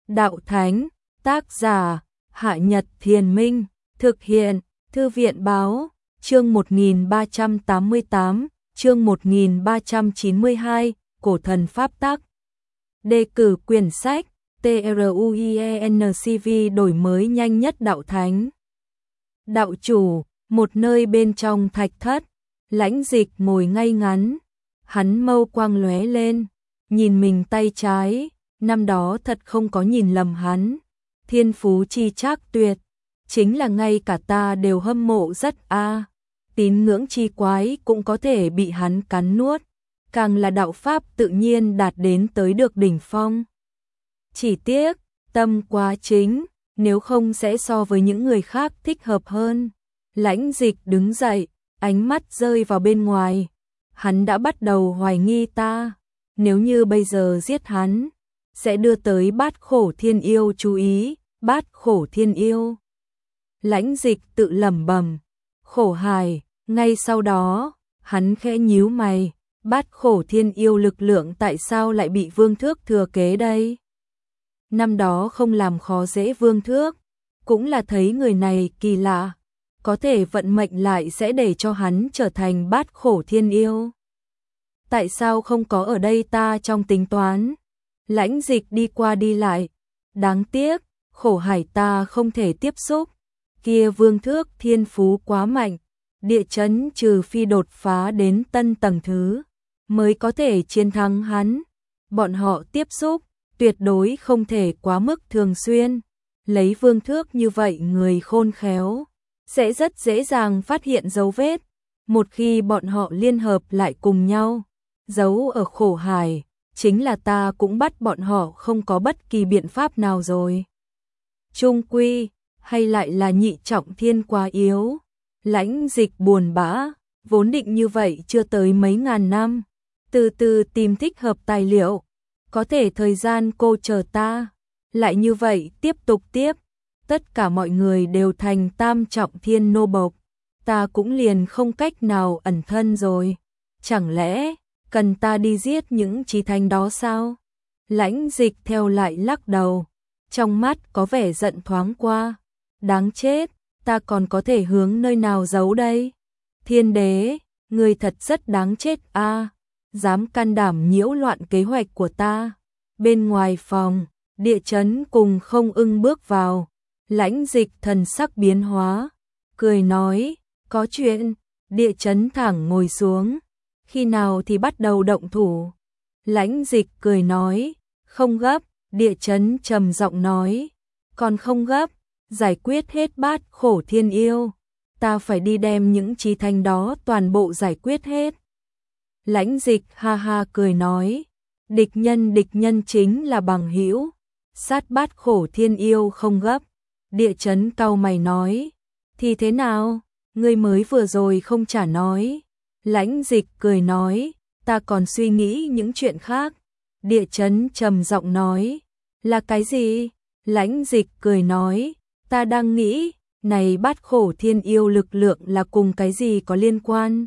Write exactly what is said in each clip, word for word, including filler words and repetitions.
Đạo Thánh, tác giả, Hạ Nhật Thiền Minh, thực hiện, Thư viện Báo, chương một nghìn ba trăm tám mươi tám, chương một nghìn ba trăm chín mươi hai, Cổ thần Pháp tắc. Đề cử quyển sách, TRUIENCV đổi mới nhanh nhất Đạo Thánh. Đạo chủ, một nơi bên trong thạch thất, Lãnh Dịch ngồi ngay ngắn, hắn mâu quang lóe lên, nhìn mình tay trái, năm đó thật không có nhìn lầm hắn, thiên phú chi trác tuyệt, chính là ngay cả ta đều hâm mộ rất a. Tín ngưỡng chi quái cũng có thể bị hắn cắn nuốt, càng là đạo pháp tự nhiên đạt đến tới được đỉnh phong. Chỉ tiếc, tâm quá chính, nếu không sẽ so với những người khác thích hợp hơn. Lãnh Dịch đứng dậy, ánh mắt rơi vào bên ngoài. Hắn đã bắt đầu hoài nghi ta, nếu như bây giờ giết hắn, sẽ đưa tới Bát Khổ Thiên Yêu chú ý, Bát Khổ Thiên Yêu. Lãnh Dịch tự lẩm bẩm, khổ hài, ngay sau đó, hắn khẽ nhíu mày, Bát Khổ Thiên Yêu lực lượng tại sao lại bị Vương Thước thừa kế đây? Năm đó không làm khó dễ Vương Thước, cũng là thấy người này kỳ lạ, có thể vận mệnh lại sẽ để cho hắn trở thành Bát Khổ Thiên Yêu. Tại sao không có ở đây ta trong tính toán? Lãnh Dịch đi qua đi lại, đáng tiếc, khổ hải ta không thể tiếp xúc, kia Vương Thước thiên phú quá mạnh, địa chấn trừ phi đột phá đến tân tầng thứ, mới có thể chiến thắng hắn. Bọn họ tiếp xúc, tuyệt đối không thể quá mức thường xuyên, lấy Vương Thước như vậy người khôn khéo, sẽ rất dễ dàng phát hiện dấu vết, một khi bọn họ liên hợp lại cùng nhau, giấu ở khổ hải, chính là ta cũng bắt bọn họ không có bất kỳ biện pháp nào rồi. Trung quy, hay lại là nhị trọng thiên quá yếu. Lãnh Dịch buồn bã, vốn định như vậy chưa tới mấy ngàn năm, từ từ tìm thích hợp tài liệu, có thể thời gian cô chờ ta, lại như vậy tiếp tục tiếp, tất cả mọi người đều thành tam trọng thiên nô bộc, ta cũng liền không cách nào ẩn thân rồi, chẳng lẽ cần ta đi giết những chí thánh đó sao? Lãnh Dịch theo lại lắc đầu, trong mắt có vẻ giận thoáng qua, đáng chết, ta còn có thể hướng nơi nào giấu đây? Thiên đế, người thật rất đáng chết a, dám can đảm nhiễu loạn kế hoạch của ta. Bên ngoài phòng, địa chấn cùng Không Ưng bước vào, Lãnh Dịch thần sắc biến hóa, cười nói, có chuyện. Địa chấn thẳng ngồi xuống, khi nào thì bắt đầu động thủ? Lãnh Dịch cười nói, không gấp. Địa chấn trầm giọng nói, còn không gấp, giải quyết hết Bát Khổ Thiên Yêu, ta phải đi đem những chí thánh đó toàn bộ giải quyết hết. Lãnh Dịch ha ha cười nói, địch nhân địch nhân chính là bằng hữu, sát Bát Khổ Thiên Yêu không gấp. Địa chấn cau mày nói, thì thế nào, ngươi mới vừa rồi không trả nói. Lãnh Dịch cười nói, ta còn suy nghĩ những chuyện khác. Địa chấn trầm giọng nói, là cái gì? Lãnh Dịch cười nói, ta đang nghĩ, này Bát Khổ Thiên Yêu lực lượng là cùng cái gì có liên quan?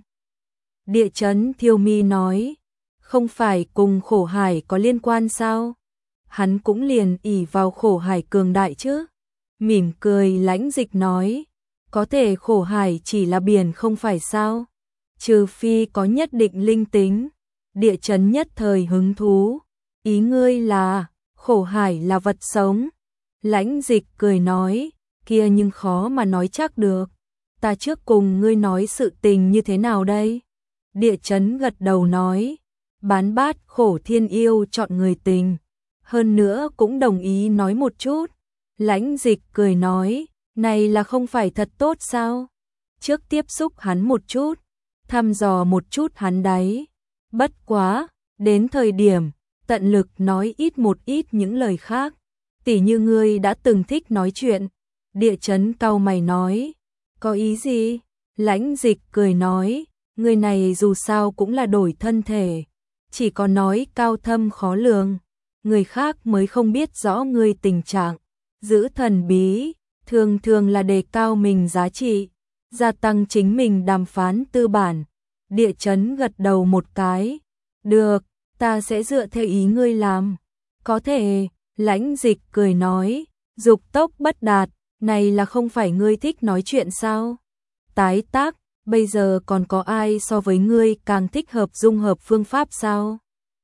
Địa chấn thiêu mi nói, không phải cùng khổ hải có liên quan sao? Hắn cũng liền ỷ vào khổ hải cường đại chứ. Mỉm cười Lãnh Dịch nói, có thể khổ hải chỉ là biển không phải sao? Trừ phi có nhất định linh tính. Địa chấn nhất thời hứng thú, ý ngươi là, khổ hải là vật sống. Lãnh Dịch cười nói, kia nhưng khó mà nói chắc được, ta trước cùng ngươi nói sự tình như thế nào đây? Địa chấn gật đầu nói, bán Bát Khổ Thiên Yêu chọn người tình, hơn nữa cũng đồng ý nói một chút. Lãnh Dịch cười nói, này là không phải thật tốt sao? Trước tiếp xúc hắn một chút, thăm dò một chút hắn đấy. Bất quá, đến thời điểm, tận lực nói ít một ít những lời khác, tỉ như ngươi đã từng thích nói chuyện. Địa chấn cau mày nói, có ý gì? Lãnh Dịch cười nói, người này dù sao cũng là đổi thân thể, chỉ có nói cao thâm khó lường, người khác mới không biết rõ ngươi tình trạng, giữ thần bí, thường thường là đề cao mình giá trị, gia tăng chính mình đàm phán tư bản. Địa chấn gật đầu một cái, được, ta sẽ dựa theo ý ngươi làm. Có thể, Lãnh Dịch cười nói, dục tốc bất đạt, này là không phải ngươi thích nói chuyện sao? Tái tác, bây giờ còn có ai so với ngươi càng thích hợp dung hợp phương pháp sao?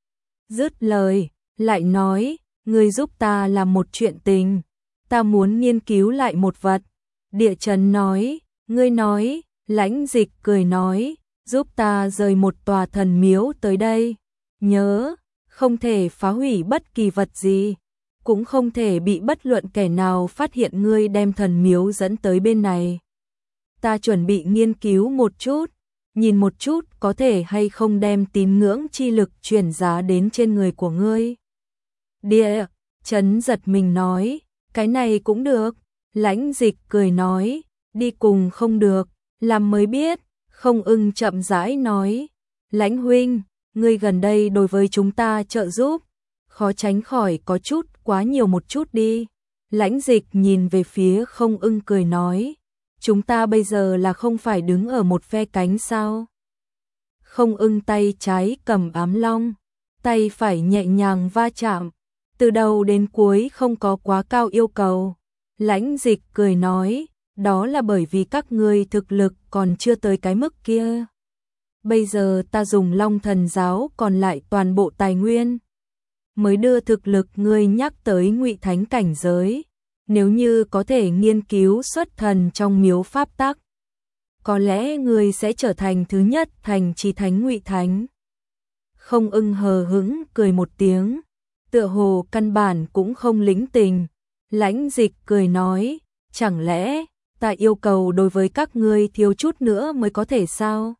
Dứt lời, lại nói, ngươi giúp ta làm một chuyện tình, ta muốn nghiên cứu lại một vật. Địa Chấn nói, ngươi nói, Lãnh Dịch cười nói, giúp ta rời một tòa thần miếu tới đây. Nhớ, không thể phá hủy bất kỳ vật gì, cũng không thể bị bất luận kẻ nào phát hiện ngươi đem thần miếu dẫn tới bên này. Ta chuẩn bị nghiên cứu một chút, nhìn một chút có thể hay không đem tín ngưỡng chi lực truyền giá đến trên người của ngươi. Địa Chấn giật mình nói, cái này cũng được. Lãnh Dịch cười nói, đi cùng không được, làm mới biết. Không Ưng chậm rãi nói, Lãnh huynh, ngươi gần đây đối với chúng ta trợ giúp, khó tránh khỏi có chút quá nhiều một chút đi. Lãnh Dịch nhìn về phía Không Ưng cười nói, chúng ta bây giờ là không phải đứng ở một phe cánh sao? Không Ưng tay trái cầm ám long, tay phải nhẹ nhàng va chạm, từ đầu đến cuối không có quá cao yêu cầu. Lãnh Dịch cười nói, đó là bởi vì các ngươi thực lực còn chưa tới cái mức kia. Bây giờ ta dùng Long Thần Giáo còn lại toàn bộ tài nguyên, mới đưa thực lực ngươi nhắc tới Ngụy Thánh cảnh giới. Nếu như có thể nghiên cứu xuất thần trong miếu pháp tắc, có lẽ ngươi sẽ trở thành thứ nhất thành chi thánh Ngụy Thánh. Không Ưng hờ hững cười một tiếng, tựa hồ căn bản cũng không lĩnh tình. Lãnh Dịch cười nói, chẳng lẽ ta yêu cầu đối với các ngươi thiếu chút nữa mới có thể sao?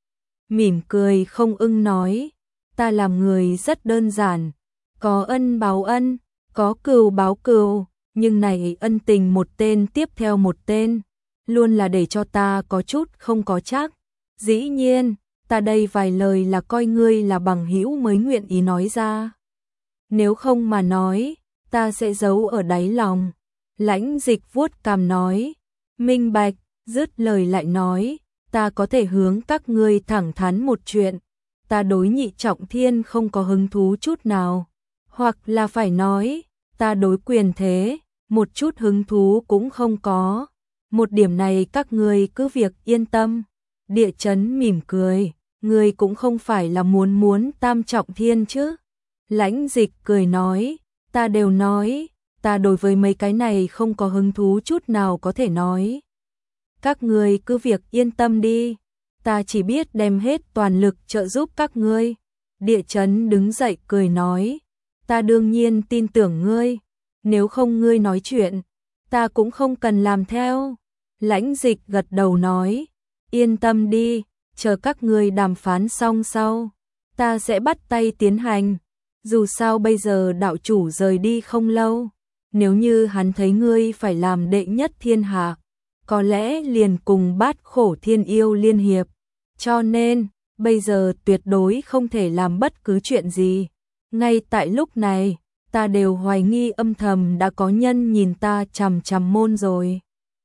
Mỉm cười Không Ưng nói, ta làm người rất đơn giản, có ân báo ân, có cừu báo cừu, nhưng này ân tình một tên tiếp theo một tên, luôn là để cho ta có chút không có chắc. Dĩ nhiên, ta đây vài lời là coi ngươi là bằng hữu mới nguyện ý nói ra. Nếu không mà nói, ta sẽ giấu ở đáy lòng. Lãnh Dịch vuốt cằm nói, minh bạch. Dứt lời lại nói, ta có thể hướng các ngươi thẳng thắn một chuyện, ta đối Nhị Trọng Thiên không có hứng thú chút nào, hoặc là phải nói, ta đối quyền thế một chút hứng thú cũng không có. Một điểm này các ngươi cứ việc yên tâm. Địa Chấn mỉm cười, ngươi cũng không phải là muốn muốn Tam Trọng Thiên chứ? Lãnh Dịch cười nói, ta đều nói, ta đối với mấy cái này không có hứng thú chút nào có thể nói. Các ngươi cứ việc yên tâm đi, ta chỉ biết đem hết toàn lực trợ giúp các ngươi. Địa Chấn đứng dậy cười nói, ta đương nhiên tin tưởng ngươi, nếu không ngươi nói chuyện, ta cũng không cần làm theo. Lãnh Dịch gật đầu nói, yên tâm đi, chờ các ngươi đàm phán xong sau, ta sẽ bắt tay tiến hành. Dù sao bây giờ đạo chủ rời đi không lâu, nếu như hắn thấy ngươi phải làm đệ nhất thiên hạ, có lẽ liền cùng Bát Khổ Thiên Yêu liên hiệp, cho nên bây giờ tuyệt đối không thể làm bất cứ chuyện gì. Ngay tại lúc này, ta đều hoài nghi âm thầm đã có nhân nhìn ta chằm chằm môn rồi.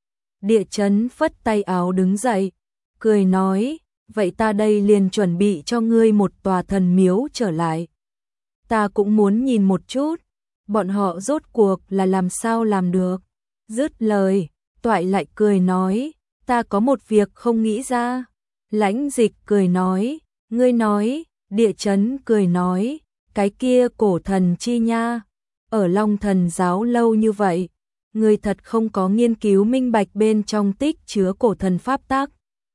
Địa Chấn phất tay áo đứng dậy, cười nói, vậy ta đây liền chuẩn bị cho ngươi một tòa thần miếu trở lại. Ta cũng muốn nhìn một chút, bọn họ rốt cuộc là làm sao làm được. Dứt lời, Toại lại cười nói, ta có một việc không nghĩ ra. Lãnh Dịch cười nói, ngươi nói. Địa Chấn cười nói, cái kia cổ thần chi nha, ở Long Thần Giáo lâu như vậy, ngươi thật không có nghiên cứu minh bạch bên trong tích chứa cổ thần pháp tắc.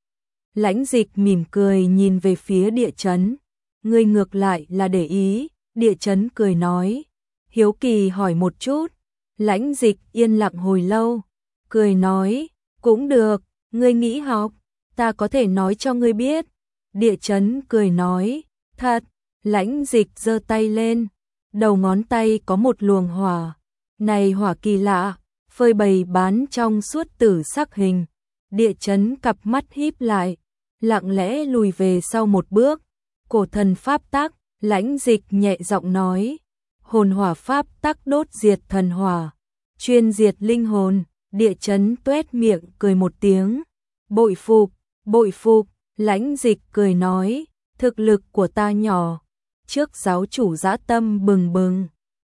Lãnh Dịch mỉm cười nhìn về phía Địa Chấn, ngươi ngược lại là để ý. Địa Chấn cười nói, hiếu kỳ hỏi một chút. Lãnh Dịch yên lặng hồi lâu, cười nói, cũng được, ngươi nghĩ học, ta có thể nói cho ngươi biết. Địa Chấn cười nói, thật. Lãnh Dịch giơ tay lên, đầu ngón tay có một luồng hỏa, này hỏa kỳ lạ, phơi bày bán trong suốt tử sắc hình. Địa Chấn cặp mắt híp lại, lặng lẽ lùi về sau một bước. Cổ thần pháp tắc. Lãnh Dịch nhẹ giọng nói, hồn hỏa pháp tắc đốt diệt thần hỏa, chuyên diệt linh hồn. Địa Chấn tuét miệng cười một tiếng, bội phục, bội phục. Lãnh Dịch cười nói, thực lực của ta nhỏ, trước giáo chủ dã tâm bừng bừng,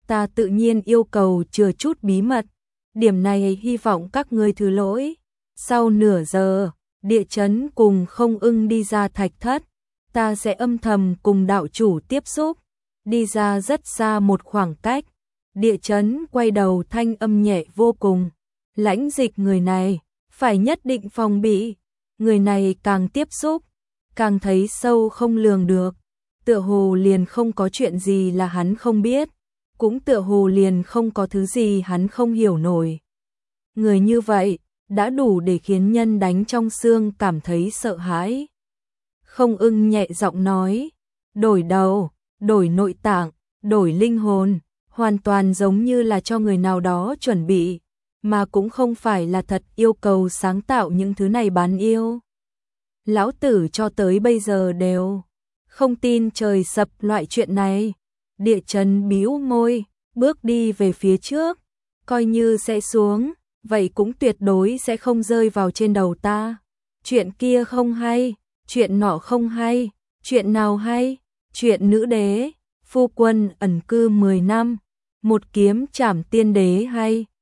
ta tự nhiên yêu cầu chừa chút bí mật, điểm này hy vọng các ngươi thứ lỗi. Sau nửa giờ, Địa Chấn cùng Không Ưng đi ra thạch thất, ta sẽ âm thầm cùng đạo chủ tiếp xúc, đi ra rất xa một khoảng cách. Địa Chấn quay đầu, thanh âm nhẹ vô cùng, Lãnh Dịch người này, phải nhất định phòng bị, người này càng tiếp xúc, càng thấy sâu không lường được, tựa hồ liền không có chuyện gì là hắn không biết, cũng tựa hồ liền không có thứ gì hắn không hiểu nổi. Người như vậy, đã đủ để khiến nhân đánh trong xương cảm thấy sợ hãi. Không Ưng nhẹ giọng nói, đổi đầu, đổi nội tạng, đổi linh hồn, hoàn toàn giống như là cho người nào đó chuẩn bị, mà cũng không phải là thật yêu cầu sáng tạo những thứ này bán yêu. Lão tử cho tới bây giờ đều không tin trời sập loại chuyện này. Địa Chấn bĩu môi, bước đi về phía trước, coi như sẽ xuống, vậy cũng tuyệt đối sẽ không rơi vào trên đầu ta. Chuyện kia không hay, chuyện nọ không hay, chuyện nào hay? Chuyện nữ đế, phu quân ẩn cư mười năm, một kiếm trảm tiên đế hay?